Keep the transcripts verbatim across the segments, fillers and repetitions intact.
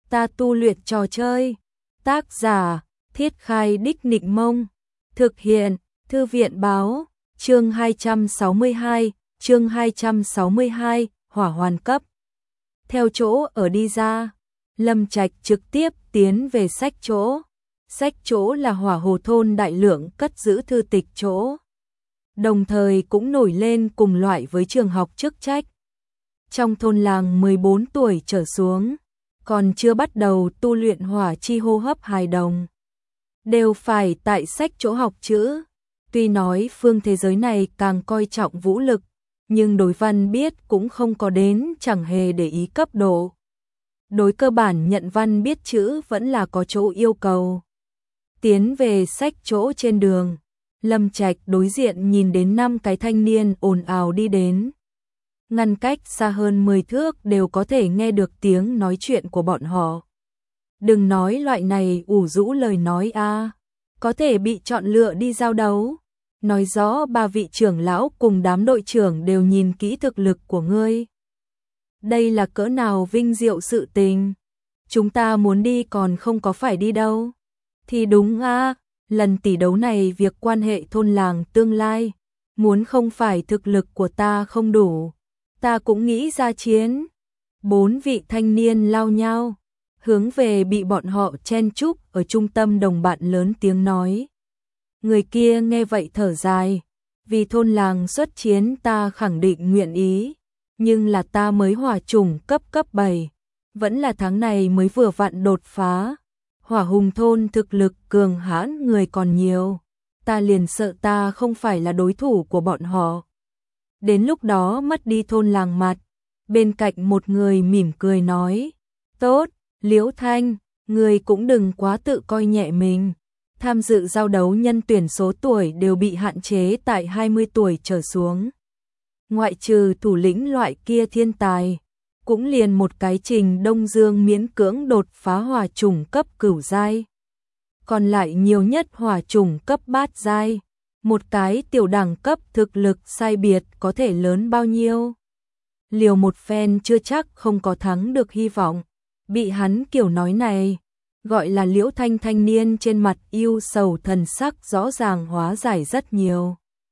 Ta tu luyện trò chơi. Tác giả, Thiết Khai Đích Nịnh Mông. Thực hiện, Thư viện báo. Chương hai trăm sáu mươi hai, chương hai trăm sáu mươi hai, hỏa hoàn cấp. Theo chỗ ở đi ra, Lâm Trạch trực tiếp tiến về sách chỗ. Sách chỗ là hỏa hồ thôn đại lượng cất giữ thư tịch chỗ. Đồng thời cũng nổi lên cùng loại với trường học chức trách. Trong thôn làng mười bốn tuổi trở xuống, còn chưa bắt đầu tu luyện hỏa chi hô hấp hài đồng, đều phải tại sách chỗ học chữ. Tuy nói phương thế giới này càng coi trọng vũ lực, nhưng đối văn biết cũng không có đến chẳng hề để ý cấp độ. Đối cơ bản nhận văn biết chữ vẫn là có chỗ yêu cầu. Tiến về sách chỗ trên đường, Lâm Trạch đối diện nhìn đến năm cái thanh niên ồn ào đi đến. Ngăn cách xa hơn mười thước đều có thể nghe được tiếng nói chuyện của bọn họ. Đừng nói loại này ủ rũ lời nói a, có thể bị chọn lựa đi giao đấu. Nói rõ ba vị trưởng lão cùng đám đội trưởng đều nhìn kỹ thực lực của ngươi. Đây là cỡ nào vinh diệu sự tình. Chúng ta muốn đi còn không có phải đi đâu. Thì đúng a, lần tỷ đấu này việc quan hệ thôn làng tương lai, muốn không phải thực lực của ta không đủ, ta cũng nghĩ ra chiến. Bốn vị thanh niên lao nhau, hướng về bị bọn họ chen chúc ở trung tâm đồng bạn lớn tiếng nói. Người kia nghe vậy thở dài, vì thôn làng xuất chiến ta khẳng định nguyện ý, nhưng là ta mới hỏa chủng cấp cấp bảy, vẫn là tháng này mới vừa vặn đột phá. Hỏa hùng thôn thực lực cường hãn người còn nhiều, ta liền sợ ta không phải là đối thủ của bọn họ. Đến lúc đó mất đi thôn làng mặt. Bên cạnh một người mỉm cười nói, tốt, Liễu Thanh, người cũng đừng quá tự coi nhẹ mình. Tham dự giao đấu nhân tuyển số tuổi đều bị hạn chế tại hai mươi tuổi trở xuống. Ngoại trừ thủ lĩnh loại kia thiên tài, cũng liền một cái Trình Đông Dương miễn cưỡng đột phá hỏa chủng cấp cửu giai. Còn lại nhiều nhất hỏa chủng cấp bát giai, một cái tiểu đẳng cấp thực lực sai biệt có thể lớn bao nhiêu. Liều một phen chưa chắc không có thắng được hy vọng. Bị hắn kiểu nói này, gọi là Liễu Thanh thanh niên trên mặt yêu sầu thần sắc rõ ràng hóa giải rất nhiều.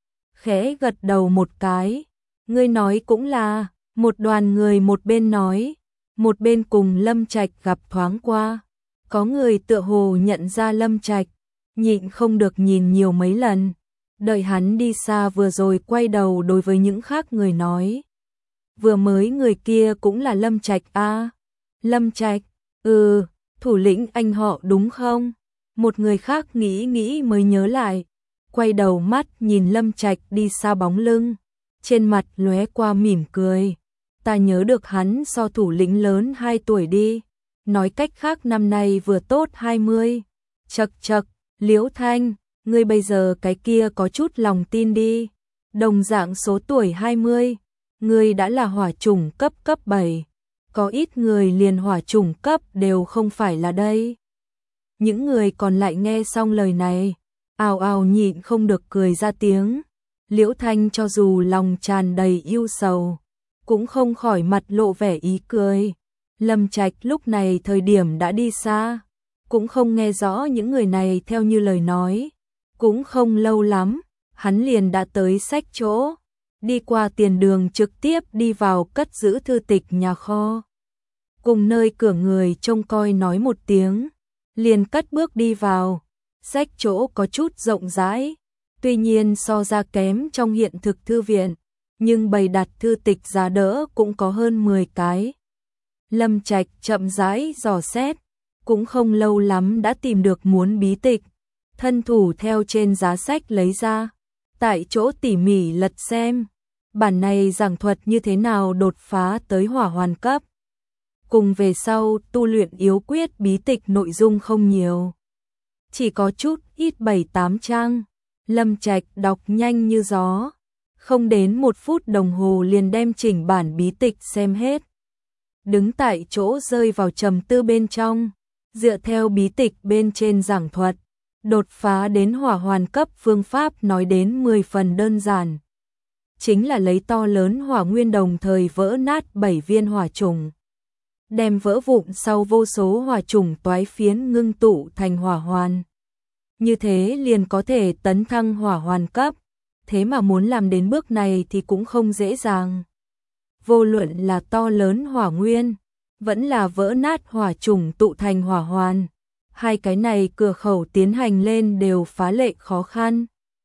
Khẽ gật đầu một cái, ngươi nói cũng là. Một đoàn người một bên nói, một bên cùng Lâm Trạch gặp thoáng qua. Có người tựa hồ nhận ra Lâm Trạch, nhịn không được nhìn nhiều mấy lần. Đợi hắn đi xa vừa rồi quay đầu đối với những khác người nói. Vừa mới người kia cũng là Lâm Trạch a à? Lâm Trạch, ừ, thủ lĩnh anh họ đúng không? Một người khác nghĩ nghĩ mới nhớ lại. Quay đầu mắt nhìn Lâm Trạch đi xa bóng lưng. Trên mặt lóe qua mỉm cười. Ta nhớ được hắn so thủ lĩnh lớn hai tuổi đi. Nói cách khác năm nay vừa tốt hai mươi. Chật chật, Liễu Thanh, ngươi bây giờ cái kia có chút lòng tin đi. Đồng dạng số tuổi hai mươi, ngươi đã là hỏa chủng cấp cấp bảy. Có ít người liền hỏa chủng cấp đều không phải là đây. Những người còn lại nghe xong lời này, ào ào nhịn không được cười ra tiếng. Liễu Thanh cho dù lòng tràn đầy yêu sầu, cũng không khỏi mặt lộ vẻ ý cười. Lâm Trạch lúc này thời điểm đã đi xa, cũng không nghe rõ những người này theo như lời nói. Cũng không lâu lắm, hắn liền đã tới sách chỗ, đi qua tiền đường trực tiếp đi vào cất giữ thư tịch nhà kho. Cùng nơi cửa người trông coi nói một tiếng, liền cất bước đi vào. Sách chỗ có chút rộng rãi, tuy nhiên so ra kém trong hiện thực thư viện, nhưng bày đặt thư tịch giá đỡ cũng có hơn mười cái. Lâm Trạch chậm rãi dò xét, cũng không lâu lắm đã tìm được muốn bí tịch, thân thủ theo trên giá sách lấy ra, tại chỗ tỉ mỉ lật xem, bản này giảng thuật như thế nào đột phá tới hỏa hoàn cấp. Cùng về sau tu luyện yếu quyết bí tịch nội dung không nhiều, chỉ có chút ít bảy tám trang. Lâm Trạch đọc nhanh như gió, không đến một phút đồng hồ liền đem chỉnh bản bí tịch xem hết. Đứng tại chỗ rơi vào trầm tư bên trong, dựa theo bí tịch bên trên giảng thuật, đột phá đến hỏa hoàn cấp phương pháp nói đến mười phần đơn giản. Chính là lấy to lớn hỏa nguyên đồng thời vỡ nát bảy viên hỏa trùng. đem vỡ vụn sau vô số hỏa chủng toái phiến ngưng tụ thành hỏa hoàn. Như thế liền có thể tấn thăng hỏa hoàn cấp, thế mà muốn làm đến bước này thì cũng không dễ dàng. Vô luận là to lớn hỏa nguyên, vẫn là vỡ nát hỏa chủng tụ thành hỏa hoàn, hai cái này cửa khẩu tiến hành lên đều phá lệ khó khăn.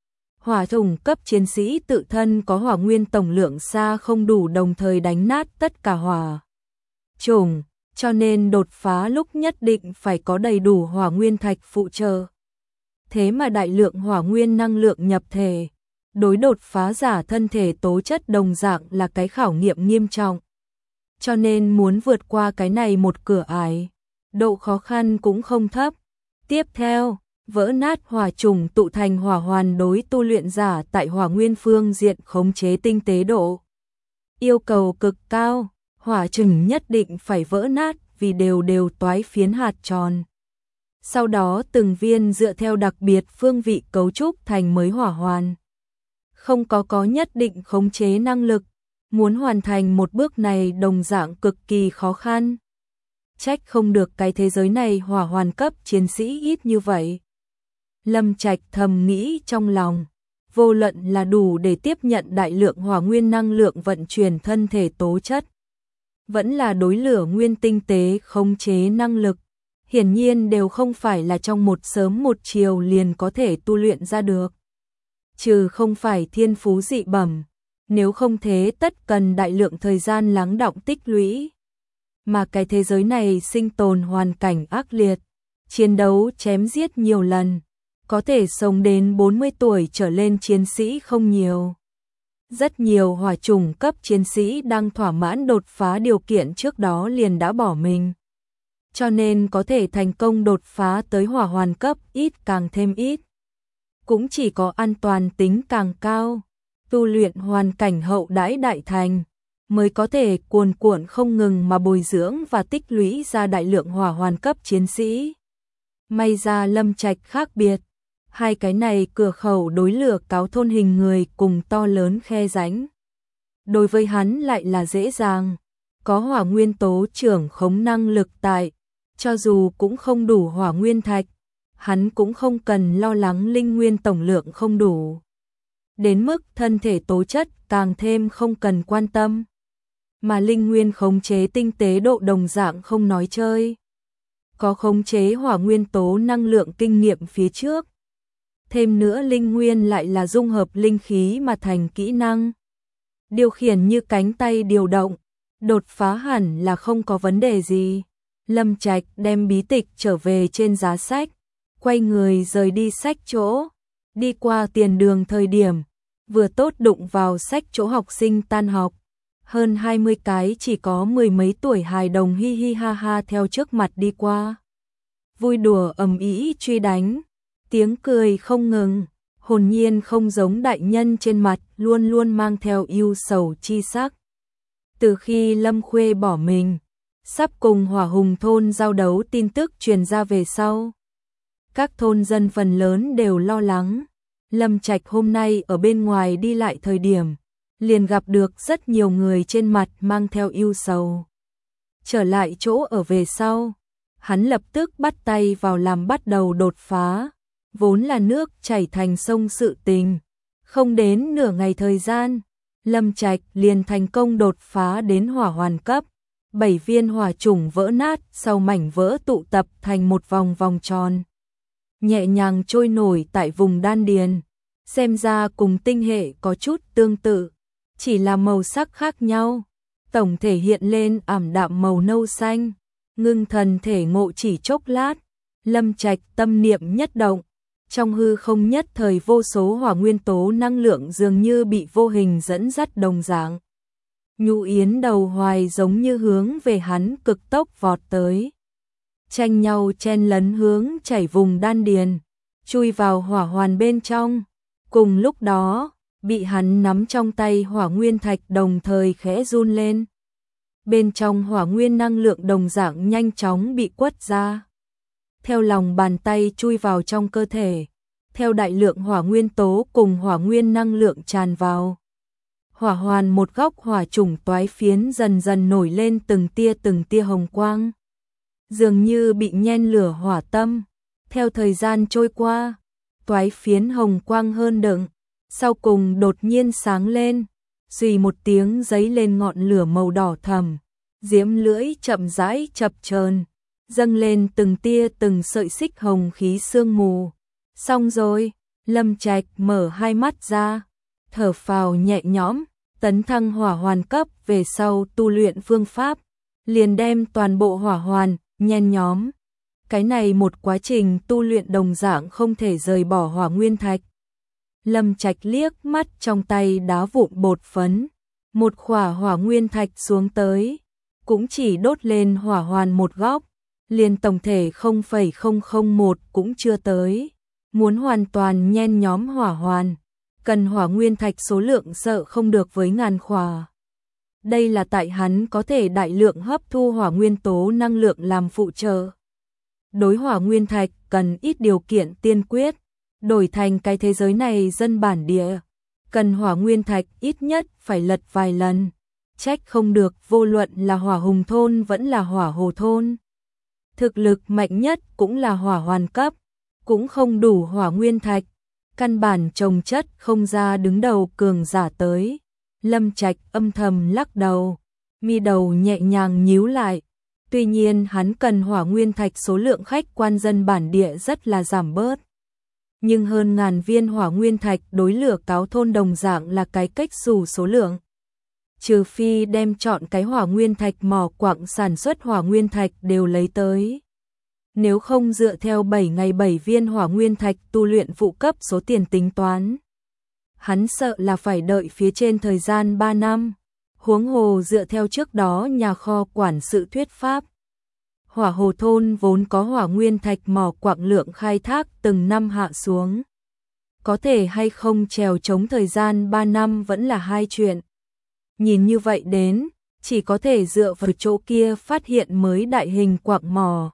Hỏa chủng cấp chiến sĩ tự thân có hỏa nguyên tổng lượng xa không đủ đồng thời đánh nát tất cả hỏa chủng, cho nên đột phá lúc nhất định phải có đầy đủ hỏa nguyên thạch phụ trợ. Thế mà đại lượng hỏa nguyên năng lượng nhập thể, đối đột phá giả thân thể tố chất đồng dạng là cái khảo nghiệm nghiêm trọng. Cho nên muốn vượt qua cái này một cửa ải, độ khó khăn cũng không thấp. Tiếp theo, vỡ nát hỏa chủng tụ thành hỏa hoàn đối tu luyện giả tại hỏa nguyên phương diện khống chế tinh tế độ. Yêu cầu cực cao, hỏa chủng nhất định phải vỡ nát vì đều đều toái phiến hạt tròn. Sau đó từng viên dựa theo đặc biệt phương vị cấu trúc thành mới hỏa hoàn. Không có có nhất định khống chế năng lực, muốn hoàn thành một bước này đồng dạng cực kỳ khó khăn. Trách không được cái thế giới này hỏa hoàn cấp chiến sĩ ít như vậy. Lâm Trạch thầm nghĩ trong lòng, vô luận là đủ để tiếp nhận đại lượng hỏa nguyên năng lượng vận chuyển thân thể tố chất, vẫn là đối lửa nguyên tinh tế khống chế năng lực, hiển nhiên đều không phải là trong một sớm một chiều liền có thể tu luyện ra được. Trừ không phải thiên phú dị bẩm, nếu không thế tất cần đại lượng thời gian lắng đọng tích lũy. Mà cái thế giới này sinh tồn hoàn cảnh ác liệt, chiến đấu chém giết nhiều lần, có thể sống đến bốn mươi tuổi trở lên chiến sĩ không nhiều. Rất nhiều hỏa chủng cấp chiến sĩ đang thỏa mãn đột phá điều kiện trước đó liền đã bỏ mình. Cho nên có thể thành công đột phá tới hỏa hoàn cấp ít càng thêm ít. Cũng chỉ có an toàn tính càng cao, tu luyện hoàn cảnh hậu đãi đại thành, mới có thể cuồn cuộn không ngừng mà bồi dưỡng và tích lũy ra đại lượng hỏa hoàn cấp chiến sĩ. May ra Lâm Trạch khác biệt, hai cái này cửa khẩu đối lửa cáo thôn hình người cùng to lớn khe rãnh. Đối với hắn lại là dễ dàng, có hỏa nguyên tố trưởng khống năng lực tại, cho dù cũng không đủ hỏa nguyên thạch, hắn cũng không cần lo lắng linh nguyên tổng lượng không đủ. Đến mức thân thể tố chất càng thêm không cần quan tâm. Mà linh nguyên khống chế tinh tế độ đồng dạng không nói chơi. Có khống chế hỏa nguyên tố năng lượng kinh nghiệm phía trước. Thêm nữa linh nguyên lại là dung hợp linh khí mà thành kỹ năng. Điều khiển như cánh tay điều động, đột phá hẳn là không có vấn đề gì. Lâm Trạch đem bí tịch trở về trên giá sách, quay người rời đi sách chỗ, đi qua tiền đường thời điểm, vừa tốt đụng vào sách chỗ học sinh tan học. Hơn hai mươi cái chỉ có mười mấy tuổi hài đồng hi hi ha ha theo trước mặt đi qua. Vui đùa ầm ĩ truy đánh, tiếng cười không ngừng, hồn nhiên không giống đại nhân trên mặt luôn luôn mang theo ưu sầu chi sắc. Từ khi Lâm Khuê bỏ mình, sắp cùng Hỏa Hùng thôn giao đấu tin tức truyền ra về sau. Các thôn dân phần lớn đều lo lắng. Lâm Trạch hôm nay ở bên ngoài đi lại thời điểm, liền gặp được rất nhiều người trên mặt mang theo ưu sầu. Trở lại chỗ ở về sau, hắn lập tức bắt tay vào làm bắt đầu đột phá, vốn là nước chảy thành sông sự tình. Không đến nửa ngày thời gian, Lâm Trạch liền thành công đột phá đến hỏa hoàn cấp. Bảy viên hỏa chủng vỡ nát sau mảnh vỡ tụ tập thành một vòng vòng tròn, nhẹ nhàng trôi nổi tại vùng đan điền, xem ra cùng tinh hệ có chút tương tự, chỉ là màu sắc khác nhau, tổng thể hiện lên ảm đạm màu nâu xanh. Ngưng thần thể ngộ chỉ chốc lát, Lâm Trạch tâm niệm nhất động, trong hư không nhất thời vô số hỏa nguyên tố năng lượng dường như bị vô hình dẫn dắt đồng dạng. Nhu Yến đầu hoài giống như hướng về hắn cực tốc vọt tới, tranh nhau chen lấn hướng chảy vùng đan điền, chui vào hỏa hoàn bên trong. Cùng lúc đó, bị hắn nắm trong tay hỏa nguyên thạch đồng thời khẽ run lên. Bên trong hỏa nguyên năng lượng đồng dạng nhanh chóng bị quất ra, theo lòng bàn tay chui vào trong cơ thể, theo đại lượng hỏa nguyên tố cùng hỏa nguyên năng lượng tràn vào. hỏa hoàn một góc hỏa chủng toái phiến dần dần nổi lên từng tia từng tia hồng quang, dường như bị nhen lửa hỏa tâm. Theo thời gian trôi qua, toái phiến hồng quang hơn đựng, sau cùng đột nhiên sáng lên, xùy một tiếng giấy lên ngọn lửa màu đỏ thẫm, diễm lưỡi chậm rãi chập chờn, dâng lên từng tia từng sợi xích hồng khí sương mù. Xong rồi, Lâm Trạch mở hai mắt ra, thở phào nhẹ nhõm, tấn thăng hỏa hoàn cấp về sau tu luyện phương pháp, liền đem toàn bộ hỏa hoàn nhen nhóm. Cái này một quá trình tu luyện đồng dạng không thể rời bỏ hỏa nguyên thạch. Lâm Trạch liếc mắt trong tay đá vụn bột phấn, một khỏa hỏa nguyên thạch xuống tới, cũng chỉ đốt lên hỏa hoàn một góc, liền tổng thể không phẩy không không một cũng chưa tới. Muốn hoàn toàn nhen nhóm hỏa hoàn, cần hỏa nguyên thạch số lượng sợ không được với ngàn khỏa. Đây là tại hắn có thể đại lượng hấp thu hỏa nguyên tố năng lượng làm phụ trợ. Đối hỏa nguyên thạch cần ít điều kiện tiên quyết, đổi thành cái thế giới này dân bản địa, cần hỏa nguyên thạch ít nhất phải lật vài lần. Trách không được vô luận là hỏa hùng thôn vẫn là hỏa hồ thôn, thực lực mạnh nhất cũng là hỏa hoàn cấp, cũng không đủ hỏa nguyên thạch, căn bản trồng chất không ra đứng đầu cường giả tới. Lâm Trạch âm thầm lắc đầu, mi đầu nhẹ nhàng nhíu lại. Tuy nhiên hắn cần hỏa nguyên thạch số lượng khách quan dân bản địa rất là giảm bớt. Nhưng hơn ngàn viên hỏa nguyên thạch đối lửa cáo thôn đồng dạng là cái cách xù số lượng. Trừ phi đem chọn cái hỏa nguyên thạch mỏ quặng sản xuất hỏa nguyên thạch đều lấy tới. Nếu không dựa theo bảy ngày bảy viên hỏa nguyên thạch tu luyện phụ cấp số tiền tính toán, hắn sợ là phải đợi phía trên thời gian ba năm. Huống hồ dựa theo trước đó nhà kho quản sự thuyết pháp, hỏa hồ thôn vốn có hỏa nguyên thạch mỏ quặng lượng khai thác từng năm hạ xuống. Có thể hay không trèo chống thời gian ba năm vẫn là hai chuyện. Nhìn như vậy đến, chỉ có thể dựa vào chỗ kia phát hiện mới đại hình quặng mỏ.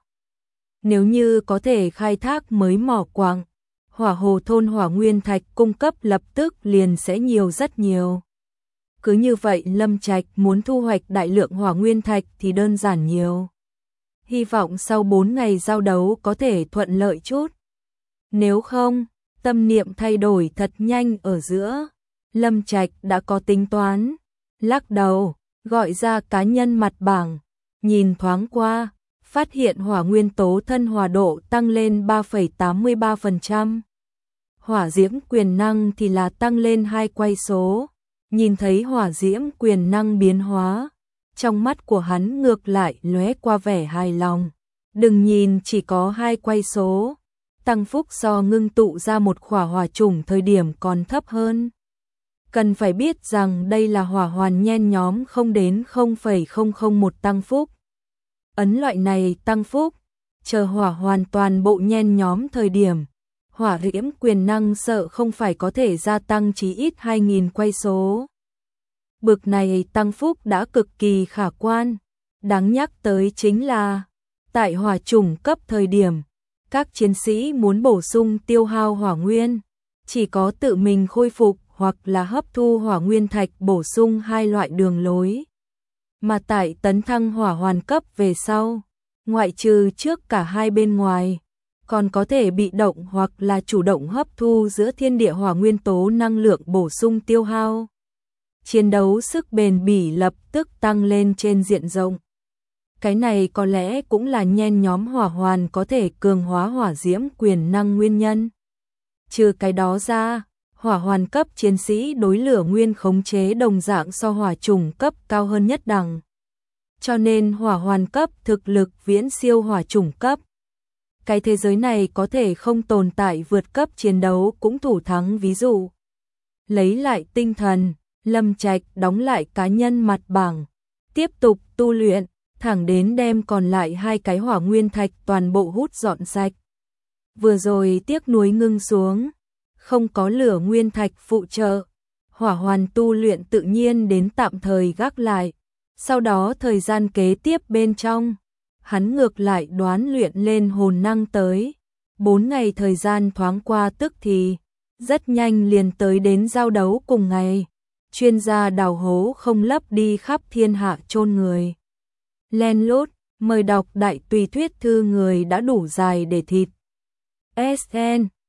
Nếu như có thể khai thác mới mỏ quặng, hỏa hồ thôn hỏa nguyên thạch cung cấp lập tức liền sẽ nhiều rất nhiều. Cứ như vậy Lâm Trạch muốn thu hoạch đại lượng hỏa nguyên thạch thì đơn giản nhiều. Hy vọng sau bốn ngày giao đấu có thể thuận lợi chút. Nếu không, tâm niệm thay đổi thật nhanh ở giữa. Lâm Trạch đã có tính toán, lắc đầu, gọi ra cá nhân mặt bảng, nhìn thoáng qua, phát hiện hỏa nguyên tố thân hòa độ tăng lên ba phẩy tám mươi ba phần trăm. Hỏa diễm quyền năng thì là tăng lên hai quay số. Nhìn thấy hỏa diễm quyền năng biến hóa, trong mắt của hắn ngược lại lóe qua vẻ hài lòng. Đừng nhìn chỉ có hai quay số, tăng phúc so ngưng tụ ra một khỏa hỏa chủng thời điểm còn thấp hơn. Cần phải biết rằng đây là hỏa hoàn nhen nhóm không đến không phẩy không không một tăng phúc. Ấn loại này tăng phúc, chờ hỏa hoàn toàn bộ nhen nhóm thời điểm, hỏa diễm quyền năng sợ không phải có thể gia tăng chí ít hai nghìn quay số. Bực này tăng phúc đã cực kỳ khả quan. Đáng nhắc tới chính là, tại hỏa chủng cấp thời điểm, các chiến sĩ muốn bổ sung tiêu hao hỏa nguyên, chỉ có tự mình khôi phục hoặc là hấp thu hỏa nguyên thạch bổ sung hai loại đường lối. Mà tại tấn thăng hỏa hoàn cấp về sau, ngoại trừ trước cả hai bên ngoài, còn có thể bị động hoặc là chủ động hấp thu giữa thiên địa hỏa nguyên tố năng lượng bổ sung tiêu hao. Chiến đấu sức bền bỉ lập tức tăng lên trên diện rộng. Cái này có lẽ cũng là nhen nhóm hỏa hoàn có thể cường hóa hỏa diễm quyền năng nguyên nhân. Trừ cái đó ra, hỏa hoàn cấp chiến sĩ đối lửa nguyên khống chế đồng dạng so hỏa chủng cấp cao hơn nhất đẳng. Cho nên hỏa hoàn cấp thực lực viễn siêu hỏa chủng cấp. Cái thế giới này có thể không tồn tại vượt cấp chiến đấu cũng thủ thắng ví dụ. Lấy lại tinh thần, Lâm Trạch đóng lại cá nhân mặt bảng, tiếp tục tu luyện, thẳng đến đem còn lại hai cái hỏa nguyên thạch toàn bộ hút dọn sạch. Vừa rồi tiếc nuối ngưng xuống, không có lửa nguyên thạch phụ trợ, hỏa hoàn tu luyện tự nhiên đến tạm thời gác lại. Sau đó thời gian kế tiếp bên trong, hắn ngược lại đoán luyện lên hồn năng tới. Bốn ngày thời gian thoáng qua tức thì, rất nhanh liền tới đến giao đấu cùng ngày. chuyên gia đào hố không lấp đi khắp thiên hạ chôn người. Len lút, mời đọc đại tùy thuyết thư người đã đủ dài để thịt. ét en